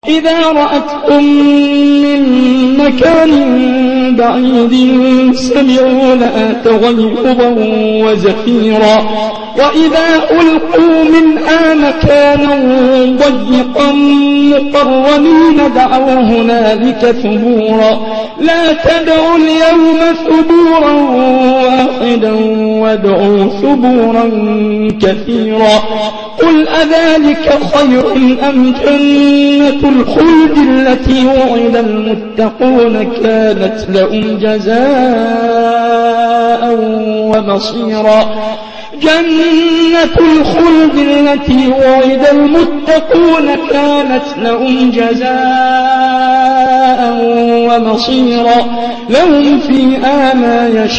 إذا رأتهم من مكان بعيد سمعوا لها تغيظا وزفيرا وإذا ألقوا منها مكانا ضيقا مقرنين دعوا هنالك ثبورا لا تدعوا اليوم ثبورا واحدا وادعوا ثبورا كثيرا قل أذلك خير أم جنة الخلد التي وعد المتقون كانت لهم جزاء ومصيرا جنة الخلد التي وعد المتقون كانت لهم جزاء ومصيرا لهم فيها ما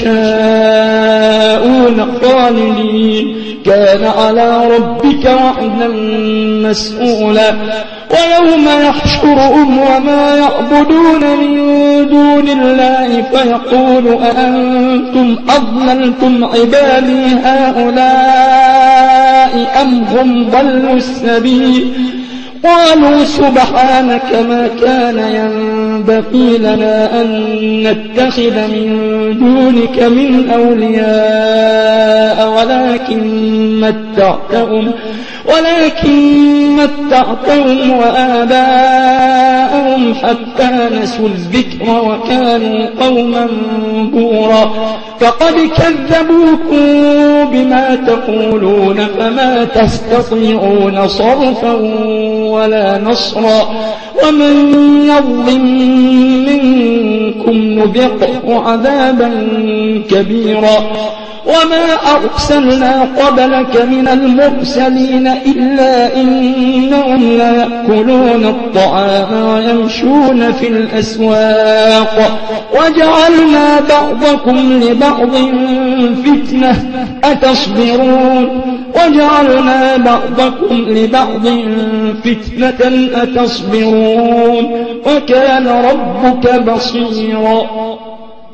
يشاءون خالدين كان على ربك وعدا مسئولا ويوم يحشرهم وما يعبدون من دون الله فيقول أأنتم أضللتم عبادي هؤلاء أم هم ضلوا السبيل قالوا سبحانك ما كان ينبغي لنا أن نتخذ من دونك من أولياء ولكن متعتهم وآباءهم حتى نسوا الذكر وكانوا قوما بورا فقد كذبوكم بما تقولون فما تستطيعون صرفا ولا نصرا ومن يظلم منكم نذقه عذابا كبيرا وما أرسلنا قبلك من المرسلين إلا إنهم ليأكلون الطعام ويمشون في الأسواق وجعلنا بعضكم لبعض فتنة أتصبرون وكان ربك بصيرا